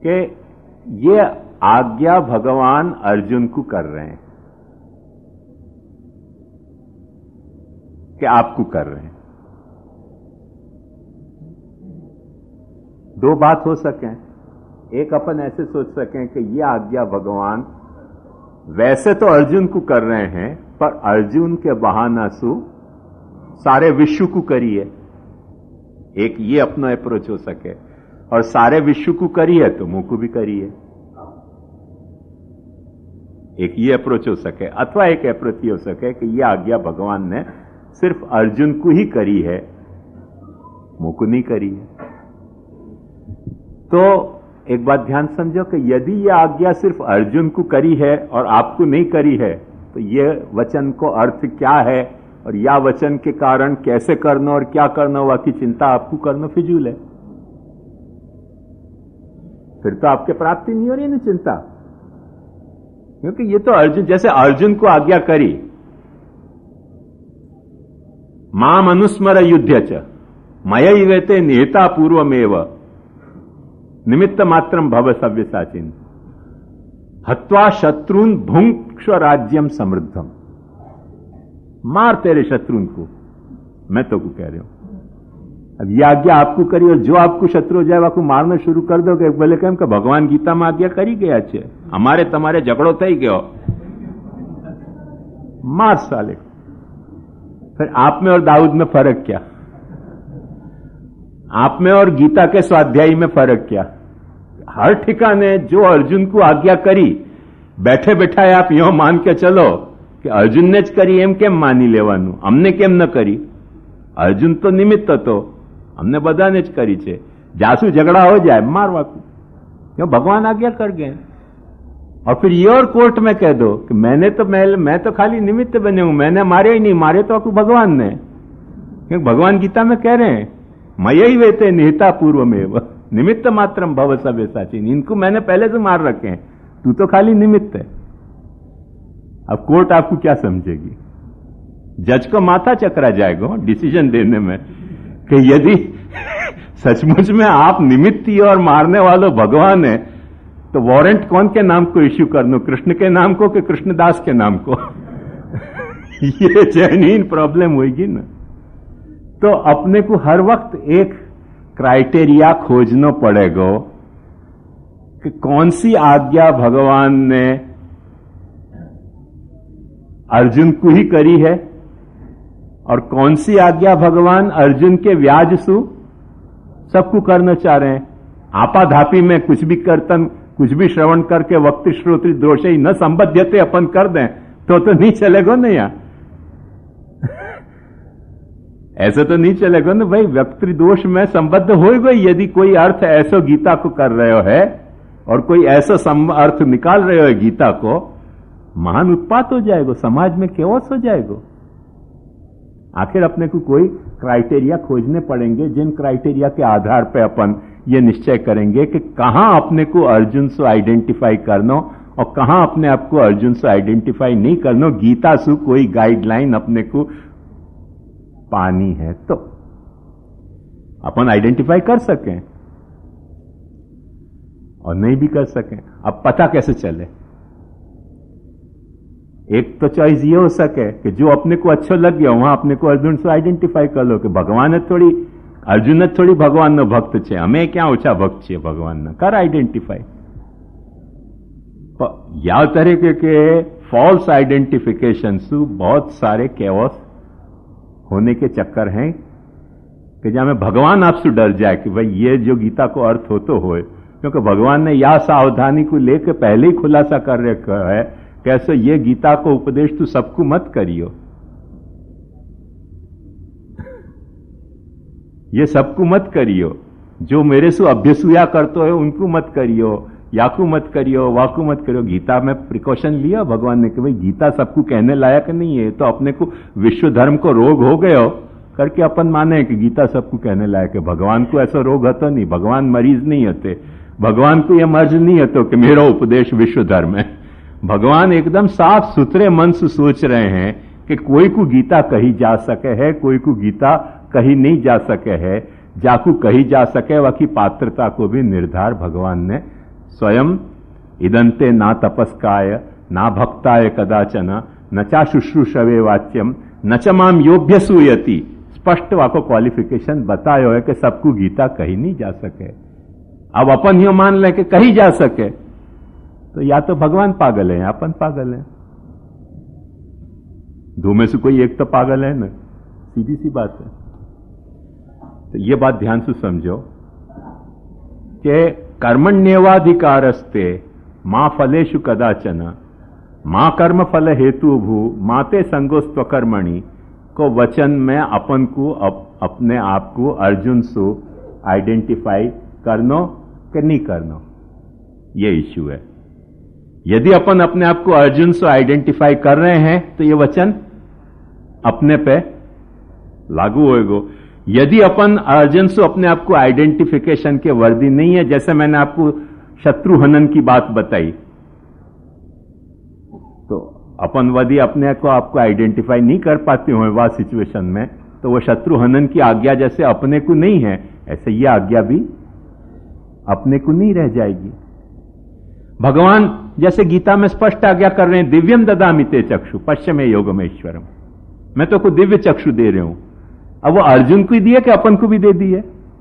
कि ये आज्ञा भगवान अर्जुन को कर रहे हैं कि आपको कर रहे हैं। दो बात हो सकें, एक अपन ऐसे सोच सकें कि ये आज्ञा भगवान वैसे तो अर्जुन को कर रहे हैं, पर अर्जुन के बहाना से सारे विश्व को करी है। एक ये अपना अप्रोच हो सके, और सारे विश्व को करी है तो मुंह को भी करी है। एक ये अप्रोच हो सके, अथवा एक अप्रोच ये हो सके कि ये आज्ञा भगवान ने सिर्फ अर्जुन को ही करी है, मुंह को नहीं करी है। तो एक बात ध्यान समझो कि यदि यह आज्ञा सिर्फ अर्जुन को करी है और आपको नहीं करी है, तो यह वचन को अर्थ क्या है और या वचन के कारण कैसे करना और क्या करना हुआ की चिंता आपको करना फिजूल है। फिर तो आपके प्राप्ति नहीं हो रही ना चिंता, क्योंकि ये तो अर्जुन, जैसे अर्जुन को आज्ञा करी माम अनुस्मर युद्ध च मयैवेते निहिता पूर्वमेव निमित्त मात्रम भव सव्यसाचिन हत्वा शत्रुन भुंक्ष राज्यम समृद्धम। मार तेरे शत्रुन को, मैं तो को कह रहा हूं। अब यह आज्ञा आपको करी और जो आपको शत्रु हो जाए आपको मारना शुरू कर दोगे, बोले कहें कि भगवान गीता में आज्ञा करी गया छे, हमारे तुम्हारे झगड़ो थई गयो, मार साले। फिर आप में और दाऊद में फर्क क्या? आप में और गीता के स्वाध्यायी में फर्क क्या? हर ठिकाने जो अर्जुन को आज्ञा करी, बैठे बैठाए आप यो मान के चलो कि अर्जुन ने ज करी, एम केम मानी लेवानु, हमने केम न करी? अर्जुन तो निमित्त तो, हमने बधाने ज करी छे। जासू झगड़ा हो जाए मारवा को, क्यों? भगवान आज्ञा कर गए। और फिर ये और कोर्ट में कह दो कि मैं तो खाली निमित्त बने हूं, मैंने मारे ही नहीं, मारे तो आपको भगवान ने। क्योंकि भगवान गीता में कह रहे हैं मयि वेते निहिता पूर्वमेव निमित्त मात्रम भव सव्यसाचिन, इनको मैंने पहले से मार रखे हैं, तू तो खाली निमित्त है। अब कोर्ट आपको क्या समझेगी? जज को माथा चकरा जाएगा डिसीजन देने में कि यदि सचमुच में आप निमित्त ही और मारने वालों भगवान है, तो वारंट कौन के नाम को इश्यू कर दो, कृष्ण के नाम को कि कृष्णदास के नाम को? ये जेन्युइन प्रॉब्लम होगी ना। तो अपने को हर वक्त एक क्राइटेरिया खोजना पड़ेगा कि कौन सी आज्ञा भगवान ने अर्जुन को ही करी है और कौन सी आज्ञा भगवान अर्जुन के व्याज सु सबको करना चाह रहे हैं। आपाधापी में कुछ भी कीर्तन, कुछ भी श्रवण करके वक्ति श्रोत्री दोष ही न संबद्धते अपन कर दें तो नहीं चलेगा ना यार। ऐसे तो नहीं चलेगा ना भाई, व्यक्ति दोष में संबद्ध हो गई। यदि कोई अर्थ ऐसा गीता को कर रहे हो है और कोई ऐसा अर्थ निकाल रहे हो गीता को, महान उत्पात हो जाएगा, समाज में केओस हो जाएगा। आखिर अपने को कोई क्राइटेरिया खोजने पड़ेंगे, जिन क्राइटेरिया के आधार पर अपन ये निश्चय करेंगे कि कहां अपने को अर्जुन से आइडेंटिफाई करना और कहां अपने आप को अर्जुन से आइडेंटिफाई नहीं करना। गीता से कोई गाइडलाइन अपने को पानी है तो अपन आइडेंटिफाई कर सकें और नहीं भी कर सकें। अब पता कैसे चले? एक तो चॉइस ये हो सके कि जो अपने को अच्छा लग गया वहां अपने को अर्जुन से आइडेंटिफाई कर लो कि भगवान थोड़ी अर्जुन ने थोड़ी भगवान नो भक्त छे, हमें क्या ओछा भक्त छे भगवान ने, कर आइडेंटिफाई। या तरीके के फॉल्स आइडेंटिफिकेशन से बहुत सारे केओस होने के चक्कर हैं कि जहां में भगवान आपसे डर जाए कि भाई ये जो गीता को अर्थ हो तो होए, क्योंकि भगवान ने या सावधानी को लेकर पहले ही खुलासा कर रखा है कैसे ये गीता को उपदेश तू सबको मत करियो, ये सबको मत करियो, जो मेरे से अभ्यसूया करते हो उनको मत करियो, याकू मत करियो, वाकू मत करियो। गीता में प्रिकॉशन लिया भगवान ने कि भाई गीता सबको कहने लायक नहीं है, तो अपने को विश्व धर्म को रोग हो गयो करके अपन माने कि गीता सबको कहने लायक है। भगवान को ऐसा रोग होता नहीं, भगवान मरीज नहीं होते, भगवान को यह मर्ज नहीं होता कि मेरा उपदेश विश्व धर्म है। भगवान एकदम साफ सुथरे मन से सोच रहे हैं कि कोई को गीता कही जा सके है, कोई को गीता कही नहीं जा सके है, जाकू कही जा सके वह की पात्रता को भी निर्धार भगवान ने स्वयं इदंते ना तपस्काय ना भक्ताय कदाचन न चा शुश्रूषवे वाच्यम न च माम योभ्य सूयति। स्पष्ट वाको क्वालिफिकेशन बतायो है कि सबको गीता कही नहीं जा सके। अब अपन ही मान ले कि कही जा सके तो या तो भगवान पागल है या अपन पागल है। दो में से कोई एक तो पागल है ना, सीधी सी बात है। तो ये बात ध्यान से समझो कि कर्मण्येवाधिकारस्ते मां फलेषु कदाचन मां कर्म फल हेतु भू माते संगोस्त्व कर्मणि को वचन में अपन को अपने आप को अर्जुन से आइडेंटिफाई करनो कि नहीं करनो, ये इश्यू है। यदि अपन अपने आप को अर्जुन से आइडेंटिफाई कर रहे हैं तो ये वचन अपने पे लागू होएगा। यदि अपन अर्जुन से अपने आप को आइडेंटिफिकेशन के वर्दी नहीं है, जैसे मैंने आपको शत्रुहनन की बात बताई, तो अपन यदि अपने को आपको आइडेंटिफाई नहीं कर पाते हो वह सिचुएशन में, तो वो शत्रुहनन की आज्ञा जैसे अपने को नहीं है, ऐसे ये आज्ञा भी अपने को नहीं रह जाएगी। भगवान जैसे गीता में स्पष्ट आज्ञा कर रहे हैं, दिव्यम ददामि ते चक्षु पश्चिमे योगमेश्वरम, मैं तो को दिव्य चक्षु दे रहे हूं। अब वो अर्जुन को ही दिए कि अपन को भी दे दिए?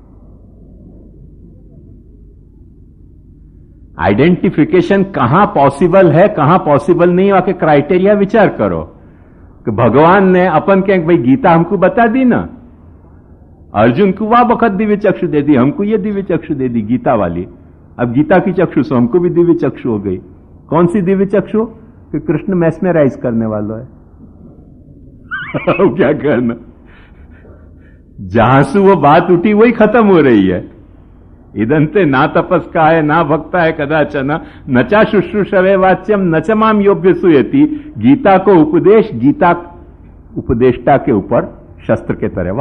आइडेंटिफिकेशन कहां पॉसिबल है कहां पॉसिबल नहीं, आके क्राइटेरिया विचार करो कि भगवान ने अपन के भाई गीता हमको बता दी ना, अर्जुन को वह वक्त दिव्य चक्षु दे दी, हमको ये दिव्य चक्षु दे दी गीता वाली। अब गीता की चक्षु से हमको भी दिव्य चक्षु हो गई। कौन सी दिव्य चक्षु? कि कृष्ण मैस्मेराइज करने वाला है। क्या करना, जहां से वो बात उठी वही खत्म हो रही है। इदंते ना तपस्काय ना भक्ताय कदाचन न चा शुश्रूषवे वाच्यम न च माम योभ्य सूयति। गीता को उपदेश गीता उपदेष्टा के ऊपर शस्त्र के तरह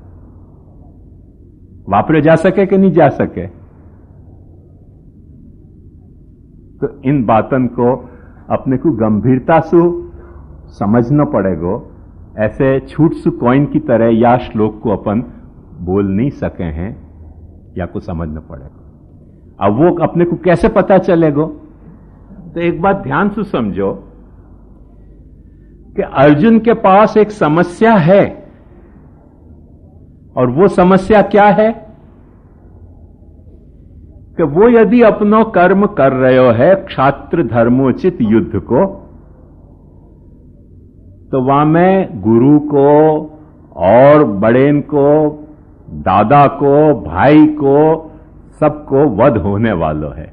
वापरे जा सके कि नहीं जा सके। तो इन बातन को अपने को गंभीरता से समझना पड़ेगा। ऐसे छूट से कॉइन की तरह या श्लोक को अपन बोल नहीं सके हैं, या को समझना पड़ेगा। अब वो अपने को कैसे पता चलेगा? तो एक बात ध्यान से समझो कि अर्जुन के पास एक समस्या है, और वो समस्या क्या है कि वो यदि अपनो कर्म कर रहे हो है क्षात्र धर्मोचित युद्ध को, तो वहां में गुरु को और बड़ेन को, दादा को, भाई को, सबको वध होने वाला है।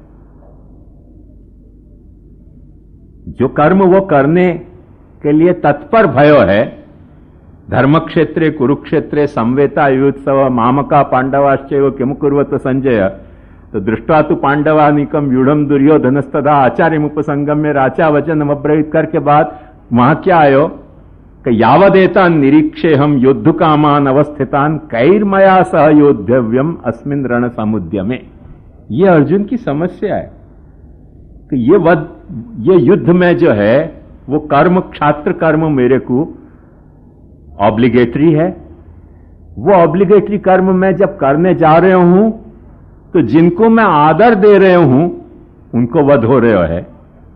जो कर्म वो करने के लिए तत्पर भयो है, धर्मक्षेत्रे कुरुक्षेत्रे संवेता युत्सव मामका पांडवाश्चैव किम कुर्वत संजय, तो दृष्टा तु पांडवानिकम व्यूढ़म दुर्योधनस्तदा आचार्यमुपसंगम्य राचा वचन अब्रवीत करके बाद वहां क्या आयो कि यावदेता निरीक्षे हम युद्ध कामान अवस्थितान कैर्मया सह योद्धव्यम अस्मिन रण समुद्यमे। ये अर्जुन की समस्या है कि ये युद्ध में जो है वो कर्म क्षात्र कर्म मेरे को ऑब्लिगेटरी है। वो ऑब्लिगेटरी कर्म मैं जब करने जा रहे हूं तो जिनको मैं आदर दे रहे हूं उनको वध हो रहे है।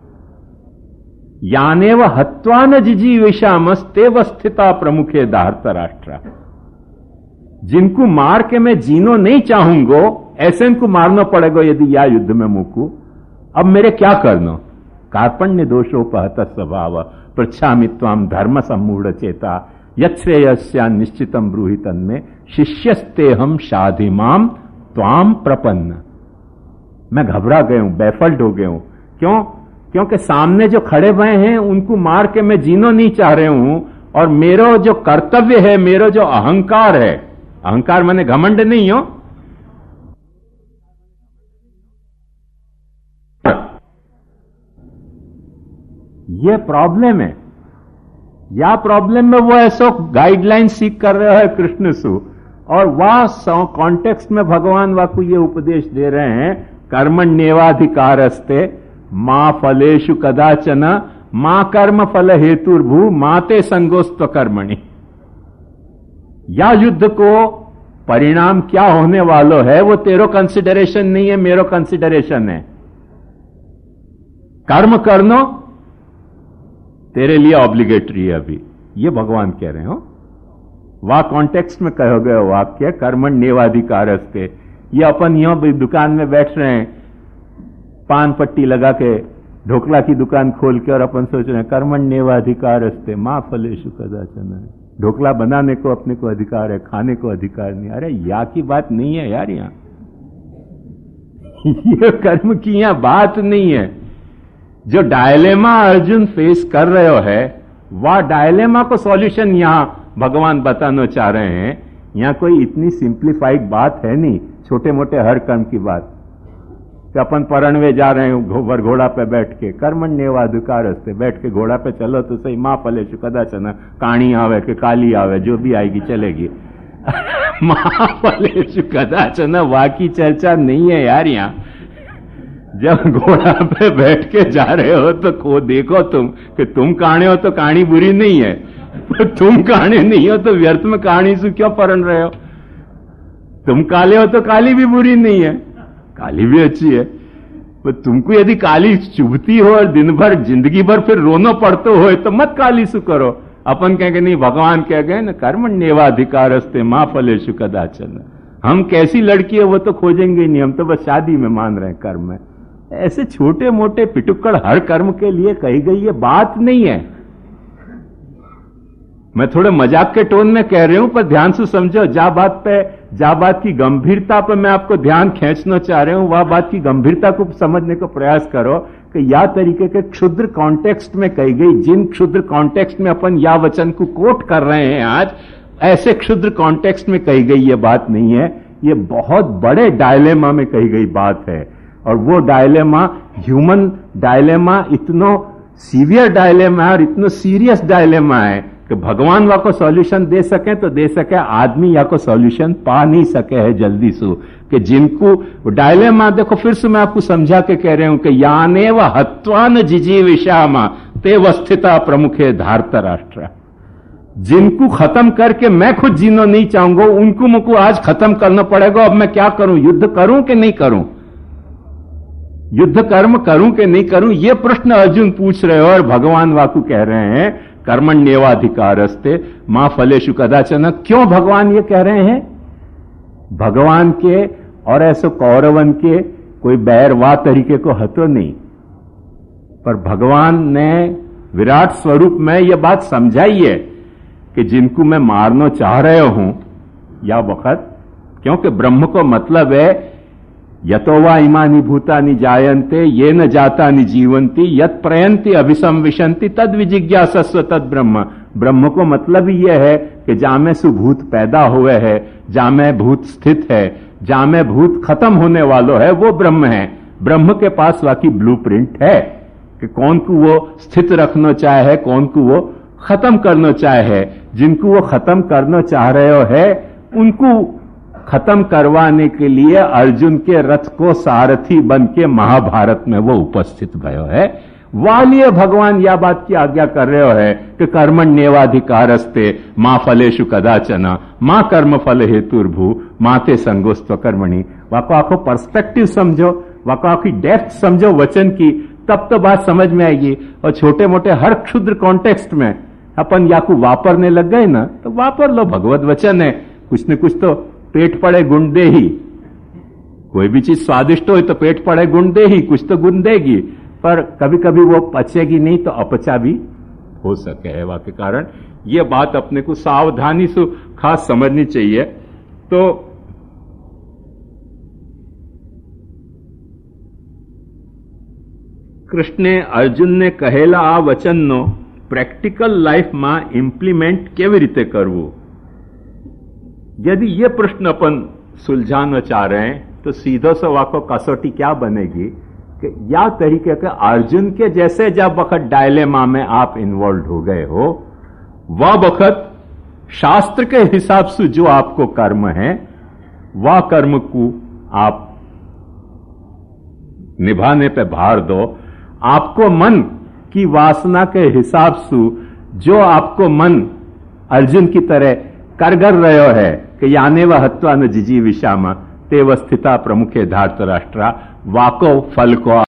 यानेव हत्वा न जिजीविषामस्तेव स्थिता प्रमुखे दाहर्त राष्ट्र। जिनको मार के मैं जीनो नहीं चाहूंगो ऐसे इनको मारना पड़ेगा यदि या युद्ध में मुकू। अब मेरे क्या करना? कार्पण्य दोषोपहत स्वभाव पृच्छामि त्वाम धर्म सम्मूढ़ चेता यच्छ्रेयस्या निश्चितम ब्रूहि तन्मे शिष्यस्ते हम शाधिमाम त्वाम प्रपन्न। मैं घबरा गया हूं, बैफल्ड हो गया हूं। क्यों? क्योंकि सामने जो खड़े हुए हैं उनको मार के मैं जीना नहीं चाह रहे हूं, और मेरा जो कर्तव्य है, मेरा जो अहंकार है, अहंकार माने घमंड नहीं हो, ये प्रॉब्लम है। या प्रॉब्लम में वो ऐसा गाइडलाइन सीख कर रहे हैं कृष्ण से, और वह कॉन्टेक्स्ट में भगवान वाकु ये उपदेश दे रहे हैं कर्मण्येवाधिकारस्ते मां फलेषु कदाचन मां कर्म फल हेतुर्भू माते संगोस्त्व कर्मणि। या युद्ध को परिणाम क्या होने वाला है वो तेरो कंसिडरेशन नहीं है, मेरो कंसिडरेशन है। कर्म करनो तेरे लिए ऑब्लिगेटरी है अभी, ये भगवान कह रहे हो। वह कॉन्टेक्स्ट में कहो गए वाक्य कर्मण्येवाधिकारस्ते। ये अपन यो दुकान में बैठ रहे हैं, पान पट्टी लगा के ढोकला की दुकान खोल के, और अपन सोच रहे हैं कर्मण्येवाधिकारस्ते मां फलेषु कदाचन। ढोकला बनाने को अपने को अधिकार है, खाने को अधिकार नहीं। अरे या की बात नहीं है यार, यहां ये कर्म की यहां बात नहीं है। जो डायलेमा अर्जुन फेस कर रहे हो है, वह डायलेमा को सॉल्यूशन यहां भगवान बताना चाह रहे हैं। यहां कोई इतनी सिंप्लीफाइड बात है नहीं, छोटे मोटे हर कर्म की बात कि अपन परणवे जा रहे हैं घोड़ा पे बैठ के, कर्मण्येवाधिकारस्ते, बैठ के घोड़ा पे चलो तो सही, मां फलेषु कदाचन, काणी आवे कि काली आवे जो भी आएगी चलेगी। मां फलेषु कदाचन वाह की चर्चा नहीं है यार। यहां जब घोड़ा पे बैठ के जा रहे हो तो देखो तुम कि तुम काणे हो तो कहानी बुरी नहीं है, तुम काणे नहीं हो तो व्यर्थ में कहानी से क्यों परण रहे हो। तुम काले हो तो काली भी बुरी नहीं है, काली भी अच्छी है। पर तुमको यदि काली चुभती हो और दिन भर जिंदगी भर फिर रोना पड़ते हो तो मत काली सु करो। अपन कहेंगे नहीं, भगवान कह गए ना कर्मण्येवाधिकारस्ते मां फलेषु कदाचन। हम कैसी लड़की है वो तो खोजेंगे नहीं, हम तो बस शादी में मान रहे हैं कर्म में। ऐसे छोटे मोटे पिटुक्कड़ हर कर्म के लिए कही गई ये बात नहीं है। मैं थोड़े मजाक के टोन में कह रही हूं, पर ध्यान से समझो। जा बात की गंभीरता पर मैं आपको ध्यान खींचना चाह रहा हूं, वह बात की गंभीरता को समझने का प्रयास करो कि या तरीके के क्षुद्र कॉन्टेक्स्ट में कही गई, जिन क्षुद्र कॉन्टेक्स्ट में अपन या वचन को कोट कर रहे हैं आज, ऐसे क्षुद्र कॉन्टेक्स्ट में कही गई ये बात नहीं है। ये बहुत बड़े डायलेमा में कही गई बात है। और वो डायलेमा, ह्यूमन डायलेमा, इतना सीवियर डायलेमा है और इतना सीरियस डायलेमा है कि भगवान वा को सॉल्यूशन दे सके तो दे सके, आदमी या को सॉल्यूशन पा नहीं सके है जल्दी से। कि जिनको डायलेमा, देखो फिर से मैं आपको समझा के कह रहे हूं कि याने व हत्वान जिजीविषामा ते वस्थिता प्रमुखे धार्त राष्ट्र। जिनको खत्म करके मैं खुद जीना नहीं चाहूंगा, उनको मुझको आज खत्म करना पड़ेगा। अब मैं क्या करूं, युद्ध करूं कि नहीं करूं, युद्ध कर्म करूं कि नहीं करूं, यह प्रश्न अर्जुन पूछ रहे हो। और भगवान वाकु कह रहे हैं कर्मण्येवाधिकारस्ते मां फलेषु कदाचन। क्यों भगवान ये कह रहे हैं? भगवान के और ऐसे कौरवन के कोई बैर वा तरीके को हतो नहीं, पर भगवान ने विराट स्वरूप में यह बात समझाई है कि जिनको मैं मारना चाह रहे हूं या वक्त, क्योंकि ब्रह्म को मतलब है यतो वा इमानि भूतानि जायन्ते ये न जातानि जीवन्ति यत् प्रयन्ति अभिसंविशन्ति तद विजिज्ञासस्व तद ब्रह्म। ब्रह्म को मतलब ही यह है कि जहां में सुभूत पैदा हुए है, जहां में भूत स्थित है, जहां में भूत खत्म होने वालों है, वो ब्रह्म है। ब्रह्म के पास वाकई ब्लूप्रिंट है कि कौन को वो स्थित रखना चाहे है, कौन को वो खत्म करना चाहे है। जिनको वो खत्म करना चाह रहे हो है, उनको खत्म करवाने के लिए अर्जुन के रथ को सारथी बन के महाभारत में वो उपस्थित भयो है। वालिए भगवान यह बात की आज्ञा कर रहे हो है कि कर्मण्येवाधिकारस्ते मां फलेषु कदाचन मां कर्म फल हेतुर्भू माते संगोस्त्व कर्मणि। वाको आखो पर्सपेक्टिव समझो, वाको आखी डेप्थ समझो वचन की, तब तो बात समझ में आएगी। और छोटे मोटे हर क्षुद्र कॉन्टेक्स्ट में अपन याकू वापरने लग गए ना, तो वापर लो, भगवत वचन है। कुछ न कुछ तो पेट पड़े गुण दे ही, कोई भी चीज स्वादिष्ट हो तो पेट पड़े गुण दे ही, कुछ तो गुण देगी, पर कभी कभी वो पचेगी नहीं तो अपचा भी हो सके है। के कारण ये बात अपने को सावधानी से खास समझनी चाहिए। तो कृष्ण अर्जुन ने कहेला आ वचन नो प्रेक्टिकल लाइफ में इम्प्लीमेंट केवी रीते करवू। यदि ये प्रश्न अपन सुलझाना चाह रहे हैं तो सीधो से वाको कसौटी क्या बनेगी कि या तरीके के अर्जुन के जैसे जब वक्त डायलेमा में आप इन्वॉल्व हो गए हो, वह वक्त शास्त्र के हिसाब से जो आपको कर्म है, वह कर्म को आप निभाने पे भार दो। आपको मन की वासना के हिसाब से जो आपको मन अर्जुन की तरह करगर रहे है कि याने व हत्वा न जिजी विषामा ते वस्थिता प्रमुखे धार्त राष्ट्रा, वाको फल को